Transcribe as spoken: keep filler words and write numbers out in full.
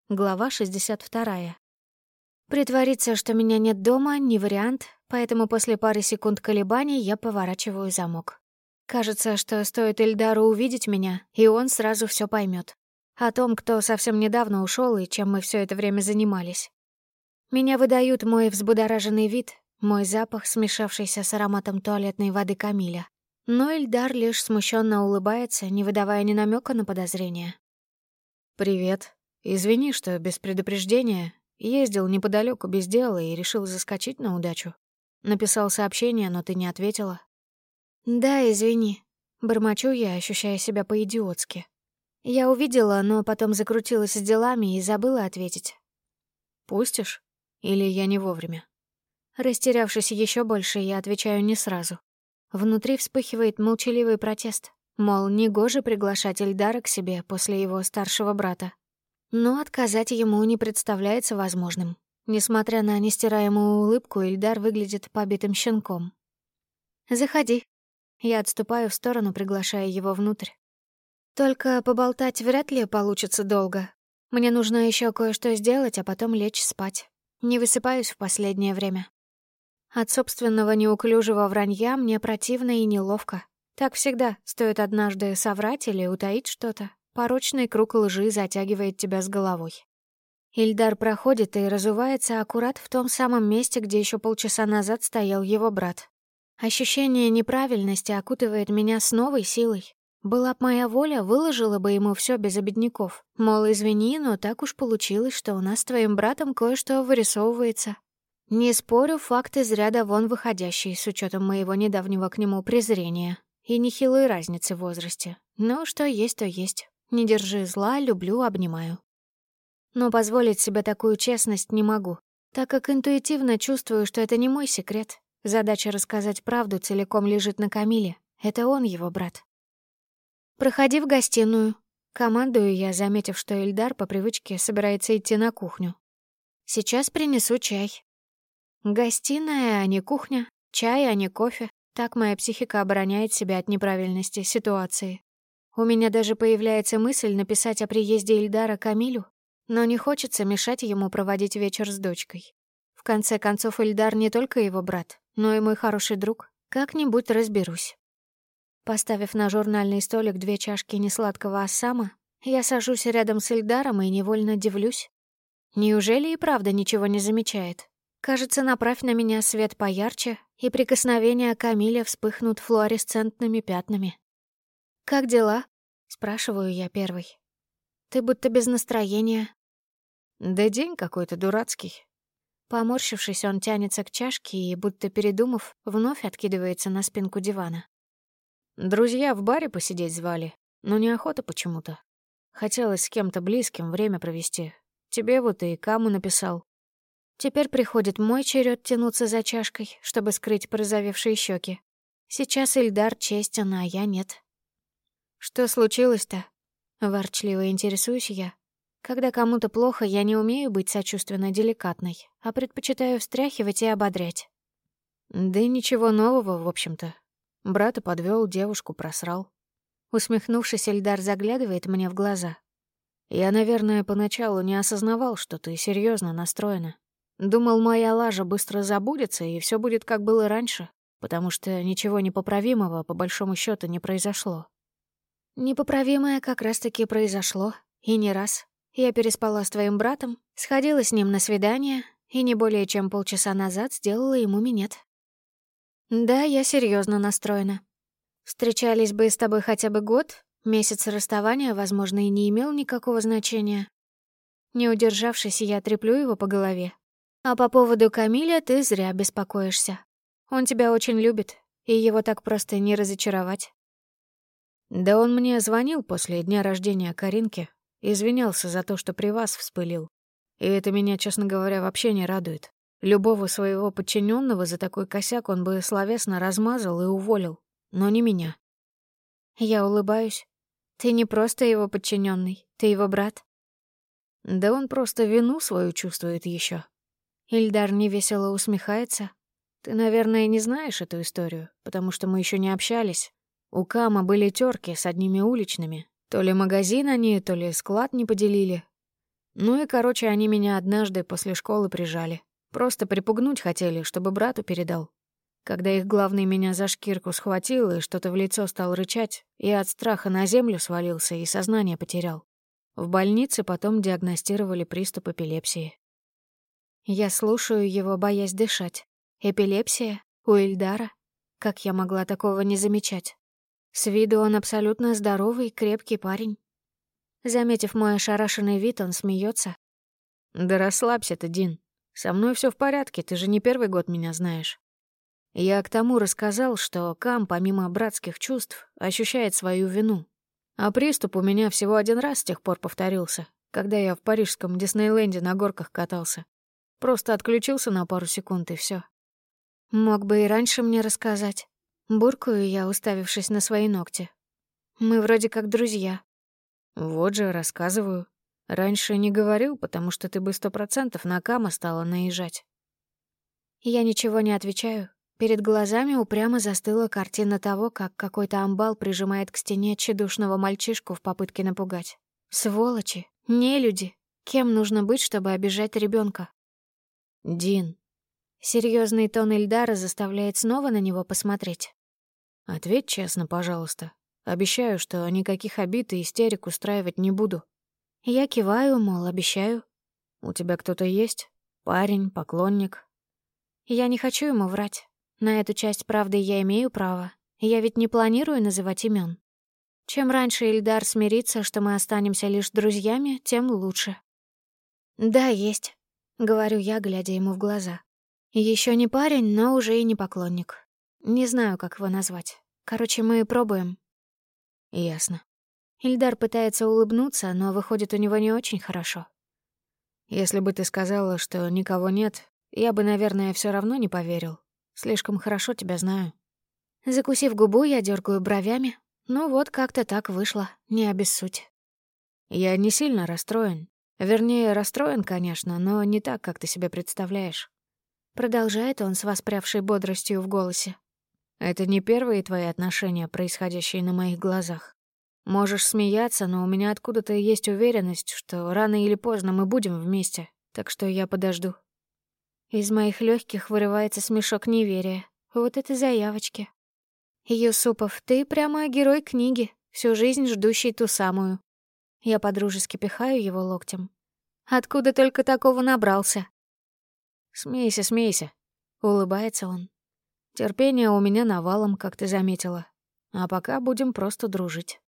Глава шестьдесят вторая. Притвориться, что меня нет дома, не вариант, поэтому после пары секунд колебаний я поворачиваю замок. Кажется, что стоит Ильдару увидеть меня, и он сразу все поймет. О том, кто совсем недавно ушел и чем мы все это время занимались. Меня выдают мой взбудораженный вид, мой запах, смешавшийся с ароматом туалетной воды Камиля. Но Ильдар лишь смущенно улыбается, не выдавая ни намека на подозрение. «Привет. Извини, что без предупреждения ездил неподалеку без дела и решил заскочить на удачу. Написал сообщение, но ты не ответила». «Да, извини». Бормочу я, ощущая себя по-идиотски. Я увидела, но потом закрутилась с делами и забыла ответить. «Пустишь? Или я не вовремя?» Растерявшись еще больше, я отвечаю не сразу. Внутри вспыхивает молчаливый протест. Мол, негоже приглашать Ильдара к себе после его старшего брата. Но отказать ему не представляется возможным. Несмотря на нестираемую улыбку, Ильдар выглядит побитым щенком. «Заходи». Я отступаю в сторону, приглашая его внутрь. Только поболтать вряд ли получится долго. Мне нужно еще кое-что сделать, а потом лечь спать. Не высыпаюсь в последнее время. От собственного неуклюжего вранья мне противно и неловко. Так всегда, стоит однажды соврать или утаить что-то. Порочный круг лжи затягивает тебя с головой. Ильдар проходит и разувается аккурат в том самом месте, где еще полчаса назад стоял его брат. Ощущение неправильности окутывает меня с новой силой. Была б моя воля, выложила бы ему все без обедняков. Мол, извини, но так уж получилось, что у нас с твоим братом кое-что вырисовывается. Не спорю, факт из ряда вон выходящий, с учетом моего недавнего к нему презрения и нехилой разницы в возрасте. Но что есть, то есть. Не держи зла, люблю, обнимаю. Но позволить себе такую честность не могу, так как интуитивно чувствую, что это не мой секрет. Задача рассказать правду целиком лежит на Камиле. Это он его брат. «Проходи в гостиную», — командую я, заметив, что Ильдар по привычке собирается идти на кухню. «Сейчас принесу чай». Гостиная, а не кухня, чай, а не кофе. Так моя психика обороняет себя от неправильности ситуации. У меня даже появляется мысль написать о приезде Ильдара Камилю, но не хочется мешать ему проводить вечер с дочкой. В конце концов, Ильдар не только его брат, но и мой хороший друг. Как-нибудь разберусь. Поставив на журнальный столик две чашки несладкого ассама, я сажусь рядом с Ильдаром и невольно дивлюсь. Неужели и правда ничего не замечает? Кажется, направь на меня свет поярче, и прикосновения Камиля вспыхнут флуоресцентными пятнами. «Как дела?» — спрашиваю я первой. «Ты будто без настроения». «Да день какой-то дурацкий». Поморщившись, он тянется к чашке и, будто передумав, вновь откидывается на спинку дивана. Друзья в баре посидеть звали, но неохота почему-то. Хотелось с кем-то близким время провести. Тебе вот и Каму написал. Теперь приходит мой черед тянуться за чашкой, чтобы скрыть порозовевшие щеки. Сейчас Ильдар честен, а я нет. «Что случилось-то?» — ворчливо интересуюсь я. Когда кому-то плохо, я не умею быть сочувственно деликатной, а предпочитаю встряхивать и ободрять. Да и ничего нового, в общем-то. Брата подвёл, девушку просрал. Усмехнувшись, Ильдар заглядывает мне в глаза. Я, наверное, поначалу не осознавал, что ты серьезно настроена. Думал, моя лажа быстро забудется, и все будет как было раньше, потому что ничего непоправимого, по большому счету, не произошло. Непоправимое как раз-таки произошло, и не раз. Я переспала с твоим братом, сходила с ним на свидание, и не более чем полчаса назад сделала ему минет. Да, я серьезно настроена. Встречались бы с тобой хотя бы год, месяц расставания, возможно, и не имел никакого значения. Не удержавшись, я треплю его по голове. А по поводу Камиля ты зря беспокоишься. Он тебя очень любит, и его так просто не разочаровать. Да он мне звонил после дня рождения Каринки, извинялся за то, что при вас вспылил. И это меня, честно говоря, вообще не радует. Любого своего подчиненного за такой косяк он бы словесно размазал и уволил, но не меня. Я улыбаюсь. Ты не просто его подчиненный, ты его брат. Да он просто вину свою чувствует еще. Ильдар невесело усмехается. Ты, наверное, не знаешь эту историю, потому что мы еще не общались. У Кама были терки с одними уличными. То ли магазин они, то ли склад не поделили. Ну и, короче, они меня однажды после школы прижали. Просто припугнуть хотели, чтобы брату передал. Когда их главный меня за шкирку схватил и что-то в лицо стал рычать, я от страха на землю свалился и сознание потерял. В больнице потом диагностировали приступ эпилепсии. Я слушаю его, боясь дышать. Эпилепсия? У Ильдара? Как я могла такого не замечать? С виду он абсолютно здоровый, крепкий парень. Заметив мой ошарашенный вид, он смеется. «Да расслабься ты, Дин. Со мной все в порядке, ты же не первый год меня знаешь». Я к тому рассказал, что Кам, помимо братских чувств, ощущает свою вину. А приступ у меня всего один раз с тех пор повторился, когда я в парижском Диснейленде на горках катался. Просто отключился на пару секунд, и все. Мог бы и раньше мне рассказать. Буркаю я, уставившись на свои ногти. Мы вроде как друзья. Вот же, рассказываю. Раньше не говорил, потому что ты бы сто процентов на Кама стала наезжать. Я ничего не отвечаю. Перед глазами упрямо застыла картина того, как какой-то амбал прижимает к стене тщедушного мальчишку в попытке напугать. Сволочи, нелюди. Кем нужно быть, чтобы обижать ребенка? Дин. Серьезный тон Ильдара заставляет снова на него посмотреть. Ответь честно, пожалуйста. Обещаю, что никаких обид и истерик устраивать не буду. Я киваю, мол, обещаю. У тебя кто-то есть? Парень, поклонник? Я не хочу ему врать. На эту часть правды я имею право. Я ведь не планирую называть имен. Чем раньше Ильдар смирится, что мы останемся лишь друзьями, тем лучше. «Да, есть», — говорю я, глядя ему в глаза. Еще не парень, но уже и не поклонник. Не знаю, как его назвать. Короче, мы пробуем. Ясно. Ильдар пытается улыбнуться, но выходит у него не очень хорошо. Если бы ты сказала, что никого нет, я бы, наверное, все равно не поверил. Слишком хорошо тебя знаю. Закусив губу, я дергаю бровями. Ну вот, как-то так вышло, не обессудь. Я не сильно расстроен. Вернее, расстроен, конечно, но не так, как ты себе представляешь. Продолжает он с воспрявшей бодростью в голосе. Это не первые твои отношения, происходящие на моих глазах. Можешь смеяться, но у меня откуда-то есть уверенность, что рано или поздно мы будем вместе, так что я подожду. Из моих легких вырывается смешок неверия. Вот это заявочки. Юсупов, ты прямо герой книги, всю жизнь ждущий ту самую. Я подружески пихаю его локтем. Откуда только такого набрался? Смейся, смейся, улыбается он. Терпение у меня навалом, как ты заметила. А пока будем просто дружить.